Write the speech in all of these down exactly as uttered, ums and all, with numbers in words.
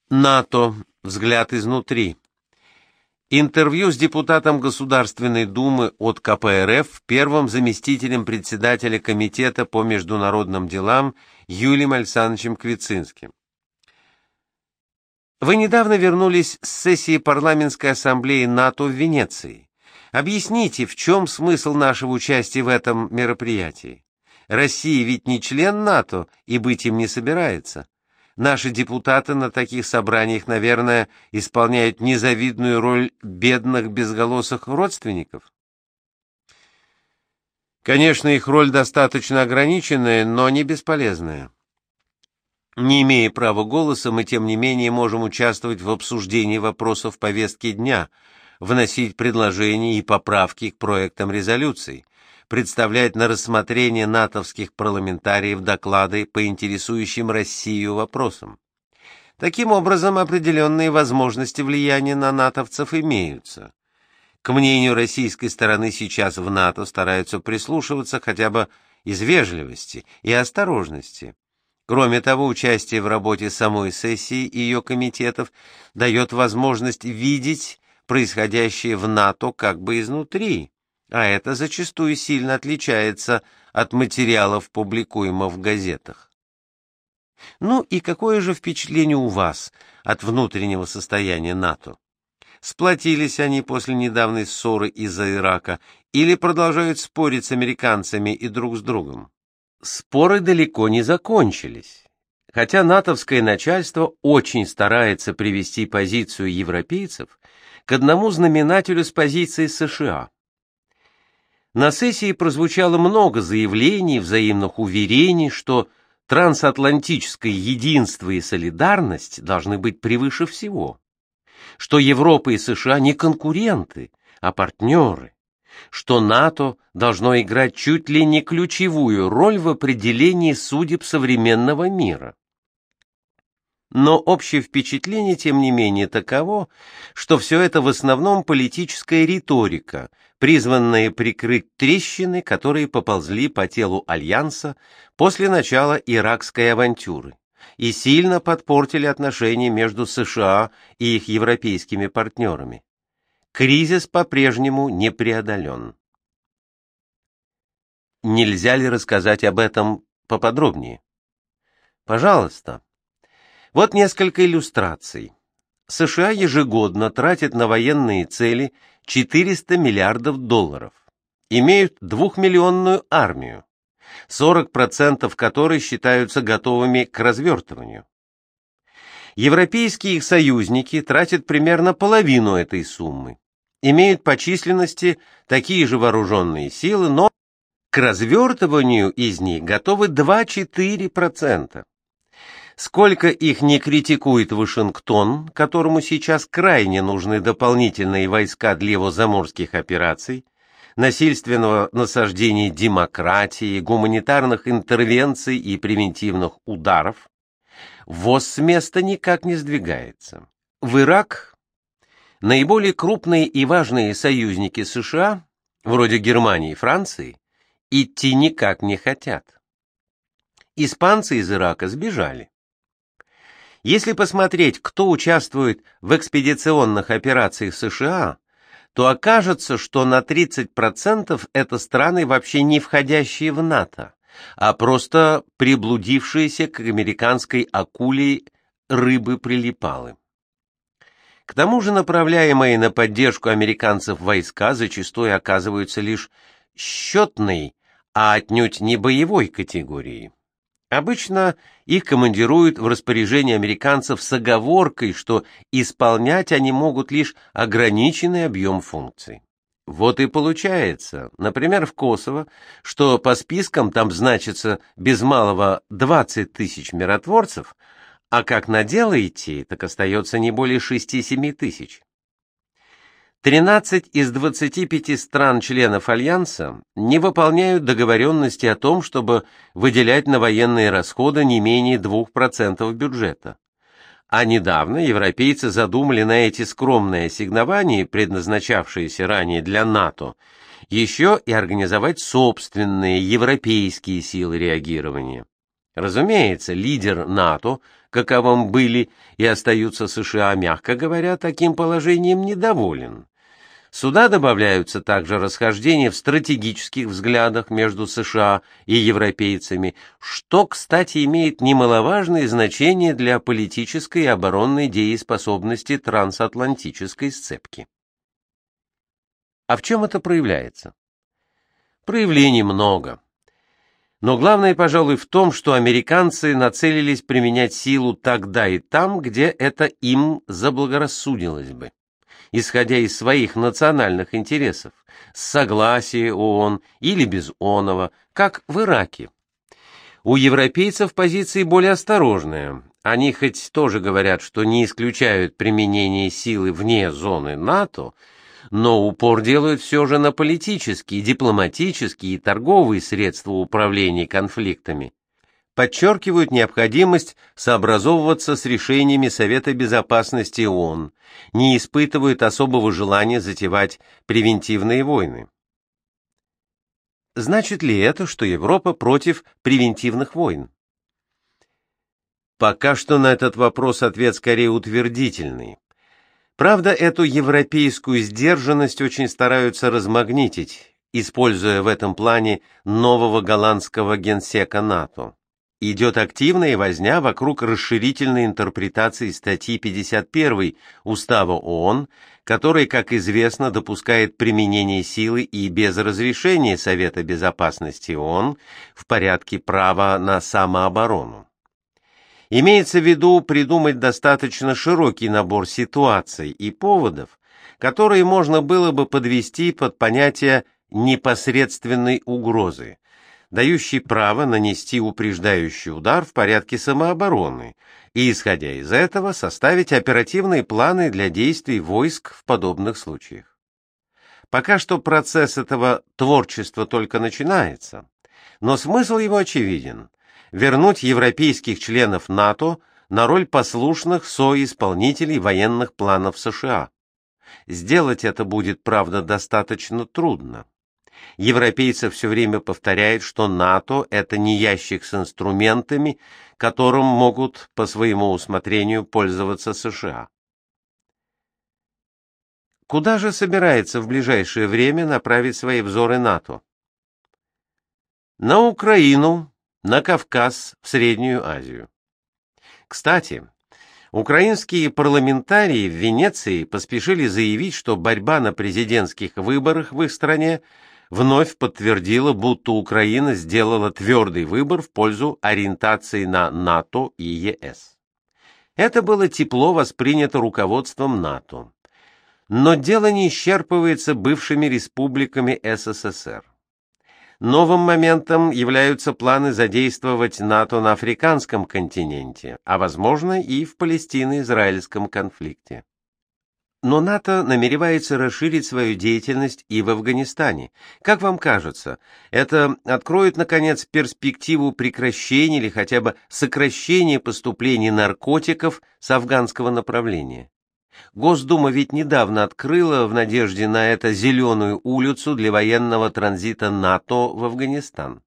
НАТО. Взгляд изнутри. Интервью с депутатом Государственной Думы от ка пэ эр эф, первым заместителем председателя Комитета по международным делам Юлием Александровичем Квицинским. Вы недавно вернулись с сессии парламентской ассамблеи НАТО в Венеции. Объясните, в чем смысл нашего участия в этом мероприятии? Россия ведь не член НАТО и быть им не собирается. Наши депутаты на таких собраниях, наверное, исполняют незавидную роль бедных безголосых родственников. Конечно, их роль достаточно ограниченная, но не бесполезная. Не имея права голоса, мы, тем не менее, можем участвовать в обсуждении вопросов повестки дня, вносить предложения и поправки к проектам резолюций, представлять на рассмотрение натовских парламентариев доклады по интересующим Россию вопросам. Таким образом, определенные возможности влияния на натовцев имеются. К мнению российской стороны сейчас в НАТО стараются прислушиваться хотя бы из вежливости и осторожности. Кроме того, участие в работе самой сессии и ее комитетов дает возможность видеть происходящее в НАТО как бы изнутри, а это зачастую сильно отличается от материалов, публикуемых в газетах. Ну и какое же впечатление у вас от внутреннего состояния НАТО? Сплотились они после недавней ссоры из-за Ирака или продолжают спорить с американцами и друг с другом? Споры далеко не закончились. Хотя натовское начальство очень старается привести позицию европейцев к одному знаменателю с позиции США. На сессии прозвучало много заявлений, взаимных уверений, что трансатлантическое единство и солидарность должны быть превыше всего, что Европа и США не конкуренты, а партнеры, что НАТО должно играть чуть ли не ключевую роль в определении судеб современного мира. Но общее впечатление, тем не менее, таково, что все это в основном политическая риторика, призванная прикрыть трещины, которые поползли по телу Альянса после начала иракской авантюры и сильно подпортили отношения между США и их европейскими партнерами. Кризис по-прежнему не преодолен. Нельзя ли рассказать об этом поподробнее? Пожалуйста. Вот несколько иллюстраций. США ежегодно тратят на военные цели четыреста миллиардов долларов, имеют двухмиллионную армию, сорок процентов которой считаются готовыми к развертыванию. Европейские их союзники тратят примерно половину этой суммы, имеют по численности такие же вооруженные силы, но к развертыванию из них готовы два-четыре процента. Сколько их не критикует Вашингтон, которому сейчас крайне нужны дополнительные войска для его заморских операций, насильственного насаждения демократии, гуманитарных интервенций и превентивных ударов, ВОЗ с места никак не сдвигается. В Ирак наиболее крупные и важные союзники США, вроде Германии и Франции, идти никак не хотят. Испанцы из Ирака сбежали. Если посмотреть, кто участвует в экспедиционных операциях США, то окажется, что на тридцать процентов это страны, вообще не входящие в НАТО, а просто приблудившиеся к американской акуле рыбы-прилипалы. К тому же направляемые на поддержку американцев войска зачастую оказываются лишь счетной, а отнюдь не боевой категории. Обычно их командируют в распоряжение американцев с оговоркой, что исполнять они могут лишь ограниченный объем функций. Вот и получается, например, в Косово, что по спискам там значится без малого двадцать тысяч миротворцев, а как на дело идти, так остается не более шести-семи тысяч. тринадцать из двадцати пяти стран-членов Альянса не выполняют договоренности о том, чтобы выделять на военные расходы не менее двух процентов бюджета. А недавно европейцы задумали на эти скромные ассигнования, предназначавшиеся ранее для НАТО, еще и организовать собственные европейские силы реагирования. Разумеется, лидер НАТО, каковым были и остаются США, мягко говоря, таким положением недоволен. Сюда добавляются также расхождения в стратегических взглядах между США и европейцами, что, кстати, имеет немаловажное значение для политической и оборонной дееспособности трансатлантической сцепки. А в чем это проявляется? Проявлений много. Но главное, пожалуй, в том, что американцы нацелились применять силу тогда и там, где это им заблагорассудилось бы, исходя из своих национальных интересов, с согласия ООН или без оного, как в Ираке. У европейцев позиции более осторожные. Они хоть тоже говорят, что не исключают применение силы вне зоны НАТО, но упор делают все же на политические, дипломатические и торговые средства управления конфликтами. Подчеркивают необходимость сообразовываться с решениями Совета Безопасности ООН, не испытывают особого желания затевать превентивные войны. Значит ли это, что Европа против превентивных войн? Пока что на этот вопрос ответ скорее утвердительный. Правда, эту европейскую сдержанность очень стараются размагнитить, используя в этом плане нового голландского генсека НАТО. Идет активная возня вокруг расширительной интерпретации статьи пятьдесят первой Устава ООН, который, как известно, допускает применение силы и без разрешения Совета Безопасности ООН в порядке права на самооборону. Имеется в виду придумать достаточно широкий набор ситуаций и поводов, которые можно было бы подвести под понятие непосредственной угрозы, дающей право нанести упреждающий удар в порядке самообороны и, исходя из этого, составить оперативные планы для действий войск в подобных случаях. Пока что процесс этого творчества только начинается, но смысл его очевиден – вернуть европейских членов НАТО на роль послушных соисполнителей военных планов США. Сделать это будет, правда, достаточно трудно. Европейцы все время повторяют, что НАТО – это не ящик с инструментами, которым могут по своему усмотрению пользоваться США. Куда же собирается в ближайшее время направить свои взоры НАТО? На Украину, на Кавказ, в Среднюю Азию. Кстати, украинские парламентарии в Венеции поспешили заявить, что борьба на президентских выборах в их стране вновь подтвердила, будто Украина сделала твердый выбор в пользу ориентации на НАТО и ЕС. Это было тепло воспринято руководством НАТО. Но дело не исчерпывается бывшими республиками СССР. Новым моментом являются планы задействовать НАТО на африканском континенте, а, возможно, и в палестино-израильском конфликте. Но НАТО намеревается расширить свою деятельность и в Афганистане. Как вам кажется, это откроет, наконец, перспективу прекращения или хотя бы сокращения поступления наркотиков с афганского направления? Госдума ведь недавно открыла в надежде на это зеленую улицу для военного транзита НАТО в Афганистан.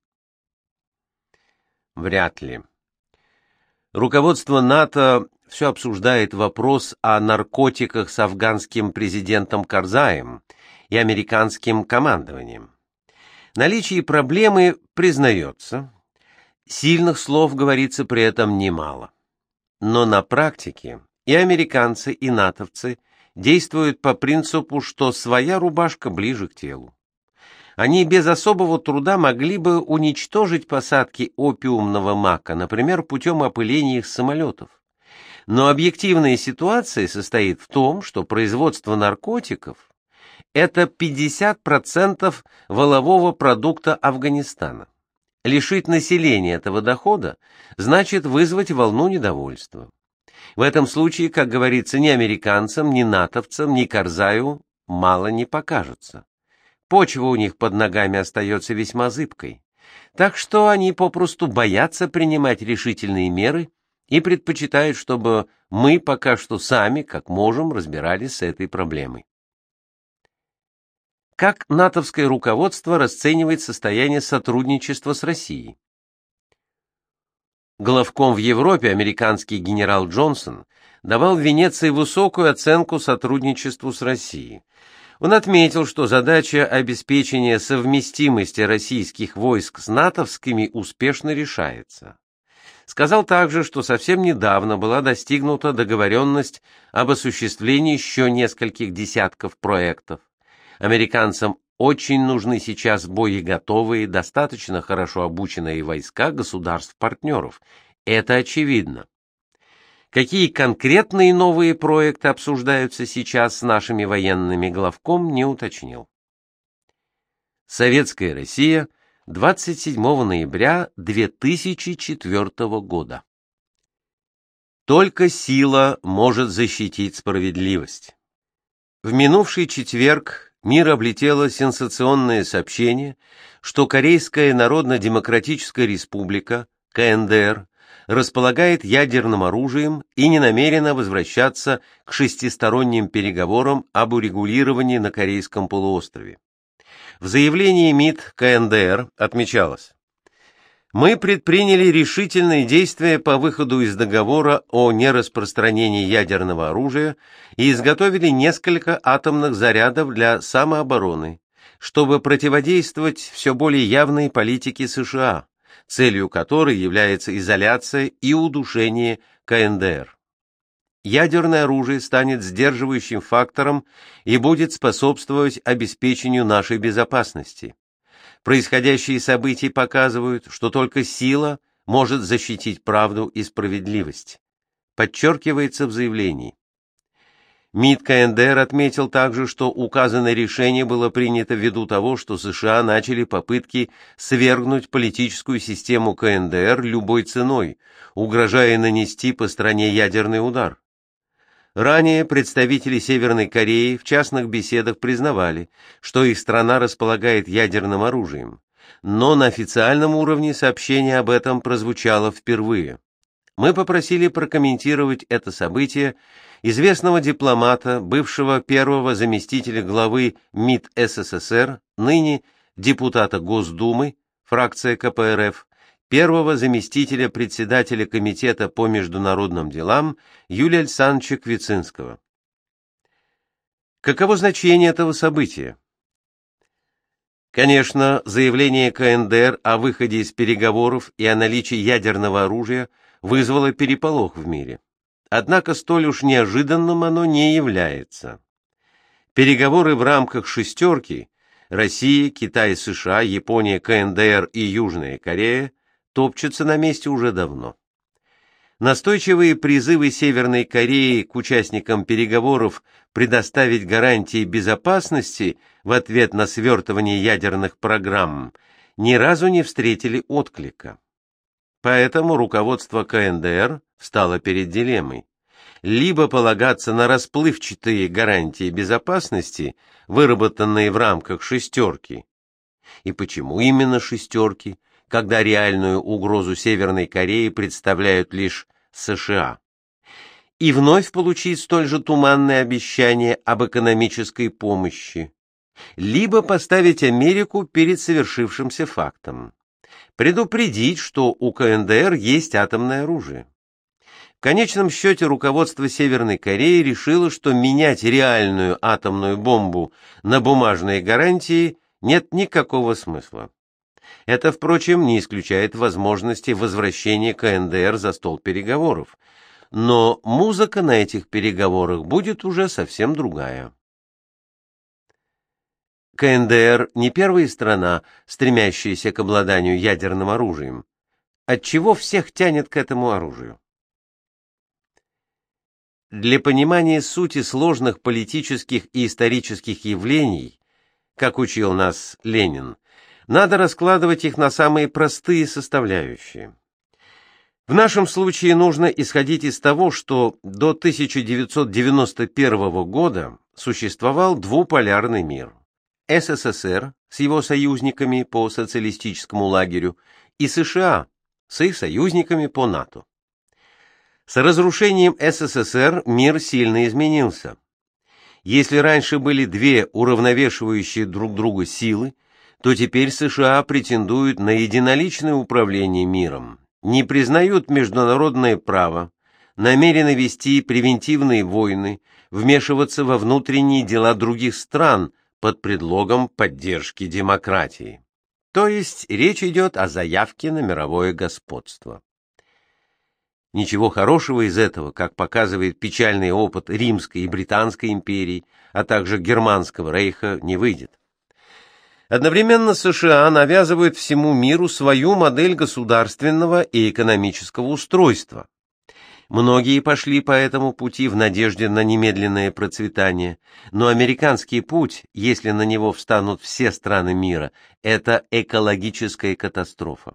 Вряд ли. Руководство НАТО все обсуждает вопрос о наркотиках с афганским президентом Карзаем и американским командованием. Наличие проблемы признается, сильных слов говорится при этом немало. Но на практике и американцы, и натовцы действуют по принципу, что своя рубашка ближе к телу. Они без особого труда могли бы уничтожить посадки опиумного мака, например, путем опыления их самолетов. Но объективная ситуация состоит в том, что производство наркотиков – это пятьдесят процентов валового продукта Афганистана. Лишить населения этого дохода значит вызвать волну недовольства. В этом случае, как говорится, ни американцам, ни натовцам, ни Карзаю мало не покажется. Почва у них под ногами остается весьма зыбкой. Так что они попросту боятся принимать решительные меры и предпочитают, чтобы мы пока что сами, как можем, разбирались с этой проблемой. Как натовское руководство расценивает состояние сотрудничества с Россией? Главком в Европе, американский генерал Джонсон, давал в Венеции высокую оценку сотрудничеству с Россией. Он отметил, что задача обеспечения совместимости российских войск с натовскими успешно решается. Сказал также, что совсем недавно была достигнута договоренность об осуществлении еще нескольких десятков проектов. Американцам очень нужны сейчас боеготовые, достаточно хорошо обученные войска государств-партнеров. Это очевидно. Какие конкретные новые проекты обсуждаются сейчас с нашими военными, главком не уточнил. Советская Россия, двадцать седьмого ноября две тысячи четвёртого года. Только сила может защитить справедливость. В минувший четверг мир облетело сенсационное сообщение, что Корейская Народно-Демократическая Республика, ка эн дэ эр, располагает ядерным оружием и не намерена возвращаться к шестисторонним переговорам об урегулировании на Корейском полуострове. В заявлении МИД ка эн дэ эр отмечалось: «Мы предприняли решительные действия по выходу из договора о нераспространении ядерного оружия и изготовили несколько атомных зарядов для самообороны, чтобы противодействовать все более явной политике США, целью которой является изоляция и удушение ка эн дэ эр. Ядерное оружие станет сдерживающим фактором и будет способствовать обеспечению нашей безопасности. Происходящие события показывают, что только сила может защитить правду и справедливость», подчеркивается в заявлении. МИД ка эн дэ эр отметил также, что указанное решение было принято ввиду того, что США начали попытки свергнуть политическую систему ка эн дэ эр любой ценой, угрожая нанести по стране ядерный удар. Ранее представители Северной Кореи в частных беседах признавали, что их страна располагает ядерным оружием, но на официальном уровне сообщение об этом прозвучало впервые. Мы попросили прокомментировать это событие известного дипломата, бывшего первого заместителя главы МИД эс эс эс эр, ныне депутата Госдумы, фракция ка пэ эр эф, первого заместителя председателя Комитета по международным делам Юлия Александровича Квицинского. Каково значение этого события? Конечно, заявление ка эн дэ эр о выходе из переговоров и о наличии ядерного оружия вызвало переполох в мире. Однако столь уж неожиданным оно не является. Переговоры в рамках «шестерки» Россия, Китай, США, Япония, ка эн дэ эр и Южная Корея топчутся на месте уже давно. Настойчивые призывы Северной Кореи к участникам переговоров предоставить гарантии безопасности в ответ на свертывание ядерных программ ни разу не встретили отклика. Поэтому руководство ка эн дэ эр встало перед дилеммой: либо полагаться на расплывчатые гарантии безопасности, выработанные в рамках «шестерки». И почему именно «шестерки», когда реальную угрозу Северной Кореи представляют лишь США? И вновь получить столь же туманное обещание об экономической помощи, либо поставить Америку перед совершившимся фактом, предупредить, что у ка эн дэ эр есть атомное оружие. В конечном счете руководство Северной Кореи решило, что менять реальную атомную бомбу на бумажные гарантии нет никакого смысла. Это, впрочем, не исключает возможности возвращения ка эн дэ эр за стол переговоров, но музыка на этих переговорах будет уже совсем другая. ка эн дэ эр не первая страна, стремящаяся к обладанию ядерным оружием. Отчего всех тянет к этому оружию? Для понимания сути сложных политических и исторических явлений, как учил нас Ленин, надо раскладывать их на самые простые составляющие. В нашем случае нужно исходить из того, что до тысяча девятьсот девяносто первого года существовал двуполярный мир: эс эс эс эр с его союзниками по социалистическому лагерю и США с их союзниками по НАТО. С разрушением эс эс эс эр мир сильно изменился. Если раньше были две уравновешивающие друг друга силы, то теперь США претендуют на единоличное управление миром, не признают международное право, намерены вести превентивные войны, вмешиваться во внутренние дела других стран под предлогом поддержки демократии. То есть речь идет о заявке на мировое господство. Ничего хорошего из этого, как показывает печальный опыт Римской и Британской империй, а также Германского рейха, не выйдет. Одновременно США навязывают всему миру свою модель государственного и экономического устройства. Многие пошли по этому пути в надежде на немедленное процветание, но американский путь, если на него встанут все страны мира, это экологическая катастрофа.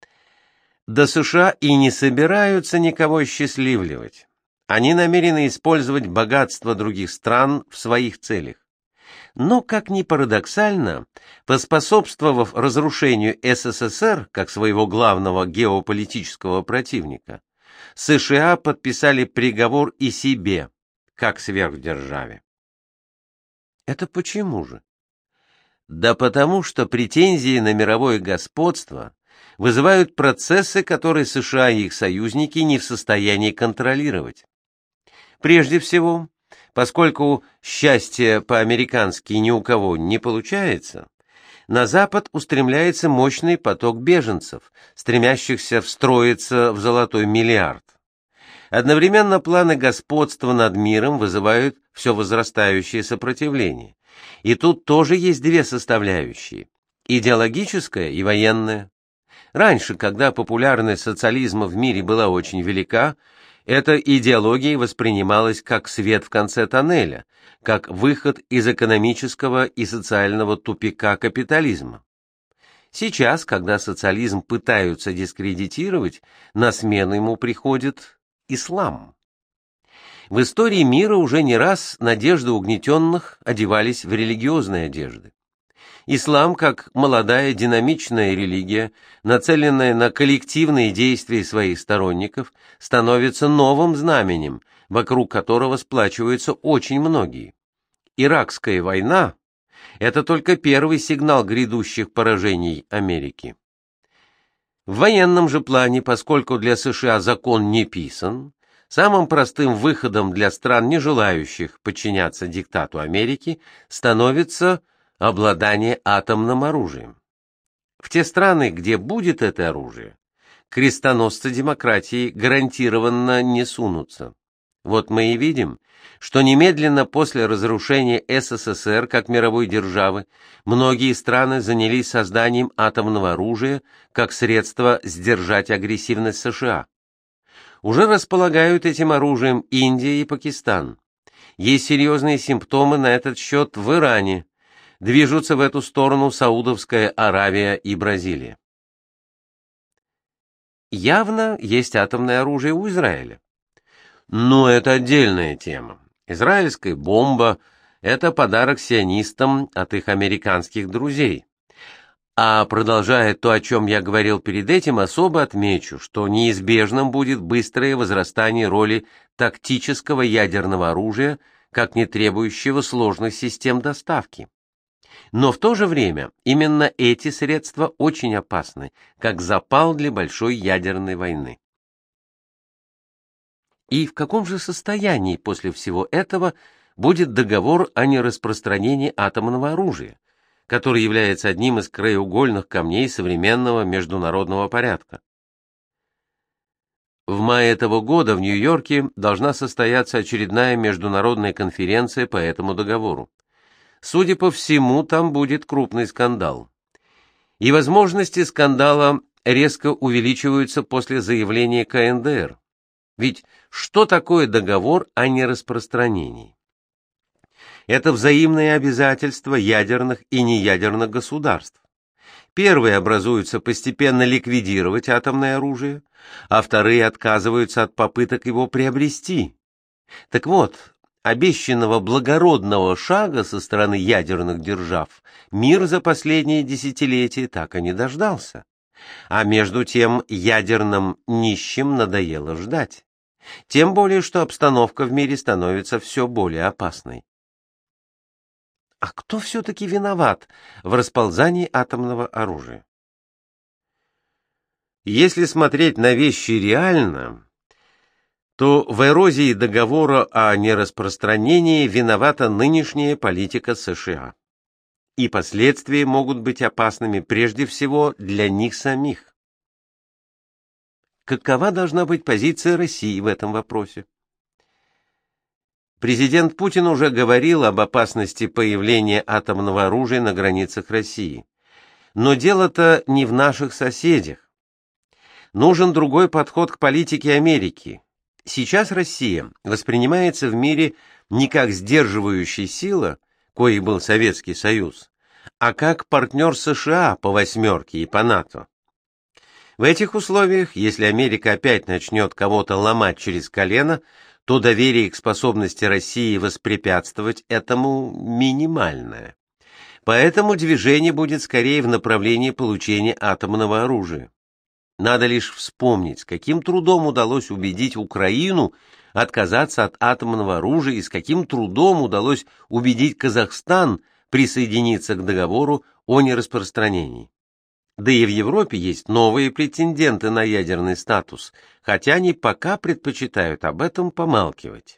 Да США и не собираются никого счастливливать. Они намерены использовать богатство других стран в своих целях. Но, как ни парадоксально, поспособствовав разрушению СССР как своего главного геополитического противника, США подписали приговор и себе, как сверхдержаве. Это почему же? Да потому что претензии на мировое господство вызывают процессы, которые США и их союзники не в состоянии контролировать. Прежде всего, поскольку счастье по-американски ни у кого не получается, на Запад устремляется мощный поток беженцев, стремящихся встроиться в золотой миллиард. Одновременно планы господства над миром вызывают все возрастающее сопротивление. И тут тоже есть две составляющие – идеологическая и военная. Раньше, когда популярность социализма в мире была очень велика, эта идеология воспринималась как свет в конце тоннеля, как выход из экономического и социального тупика капитализма. Сейчас, когда социализм пытаются дискредитировать, на смену ему приходит ислам. В истории мира уже не раз надежды угнетенных одевались в религиозные одежды. Ислам, как молодая динамичная религия, нацеленная на коллективные действия своих сторонников, становится новым знаменем, вокруг которого сплачиваются очень многие. Иракская война – это только первый сигнал грядущих поражений Америки. В военном же плане, поскольку для США закон не писан, самым простым выходом для стран, не желающих подчиняться диктату Америки, становится обладание атомным оружием. В те страны, где будет это оружие, крестоносцы демократии гарантированно не сунутся. Вот мы и видим, что немедленно после разрушения СССР как мировой державы многие страны занялись созданием атомного оружия как средство сдержать агрессивность США. Уже располагают этим оружием Индия и Пакистан. Есть серьезные симптомы на этот счет в Иране. Движутся в эту сторону Саудовская Аравия и Бразилия. Явно есть атомное оружие у Израиля. Но это отдельная тема. Израильская бомба – это подарок сионистам от их американских друзей. А продолжая то, о чем я говорил перед этим, особо отмечу, что неизбежным будет быстрое возрастание роли тактического ядерного оружия, как не требующего сложных систем доставки. Но в то же время именно эти средства очень опасны, как запал для большой ядерной войны. И в каком же состоянии после всего этого будет договор о нераспространении атомного оружия, который является одним из краеугольных камней современного международного порядка? В мае этого года в Нью-Йорке должна состояться очередная международная конференция по этому договору. Судя по всему, там будет крупный скандал. И возможности скандала резко увеличиваются после заявления ка эн дэ эр. Ведь что такое договор о нераспространении? Это взаимные обязательства ядерных и неядерных государств. Первые образуются постепенно ликвидировать атомное оружие, а вторые отказываются от попыток его приобрести. Так вот, обещанного благородного шага со стороны ядерных держав мир за последние десятилетия так и не дождался. А между тем ядерным нищим надоело ждать. Тем более, что обстановка в мире становится все более опасной. А кто все-таки виноват в расползании атомного оружия? Если смотреть на вещи реально, то в эрозии договора о нераспространении виновата нынешняя политика США. И последствия могут быть опасными прежде всего для них самих. Какова должна быть позиция России в этом вопросе? Президент Путин уже говорил об опасности появления атомного оружия на границах России. Но дело-то не в наших соседях. Нужен другой подход к политике Америки. Сейчас Россия воспринимается в мире не как сдерживающая сила, коей был Советский Союз, а как партнер США по «восьмерке» и по НАТО. В этих условиях, если Америка опять начнет кого-то ломать через колено, то доверие к способности России воспрепятствовать этому минимальное. Поэтому движение будет скорее в направлении получения атомного оружия. Надо лишь вспомнить, с каким трудом удалось убедить Украину отказаться от атомного оружия и с каким трудом удалось убедить Казахстан присоединиться к договору о нераспространении. Да и в Европе есть новые претенденты на ядерный статус, хотя они пока предпочитают об этом помалкивать.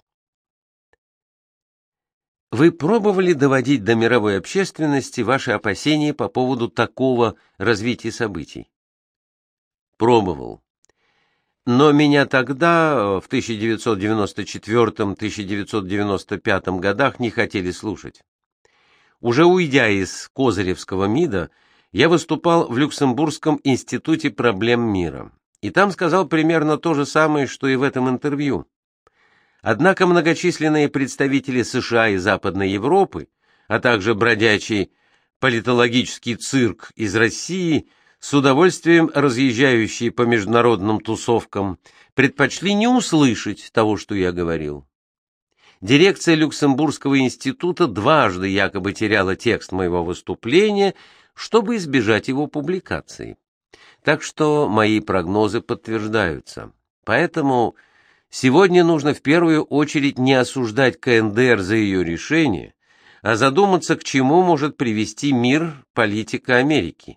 Вы пробовали доводить до мировой общественности ваши опасения по поводу такого развития событий? Пробовал. Но меня тогда, в тысяча девятьсот девяносто четвёртом — тысяча девятьсот девяносто пятом годах, не хотели слушать. Уже уйдя из Козыревского МИДа, я выступал в Люксембургском институте проблем мира, и там сказал примерно то же самое, что и в этом интервью. Однако многочисленные представители США и Западной Европы, а также бродячий политологический цирк из России, с удовольствием разъезжающие по международным тусовкам, предпочли не услышать того, что я говорил. Дирекция Люксембургского института дважды якобы теряла текст моего выступления, чтобы избежать его публикации. Так что мои прогнозы подтверждаются. Поэтому сегодня нужно в первую очередь не осуждать КНДР за ее решение, а задуматься, к чему может привести мир политика Америки.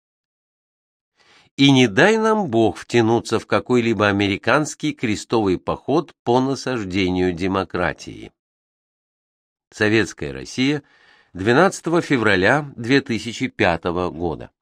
И не дай нам Бог втянуться в какой-либо американский крестовый поход по насаждению демократии. Советская Россия, двенадцатого февраля две тысячи пятого года.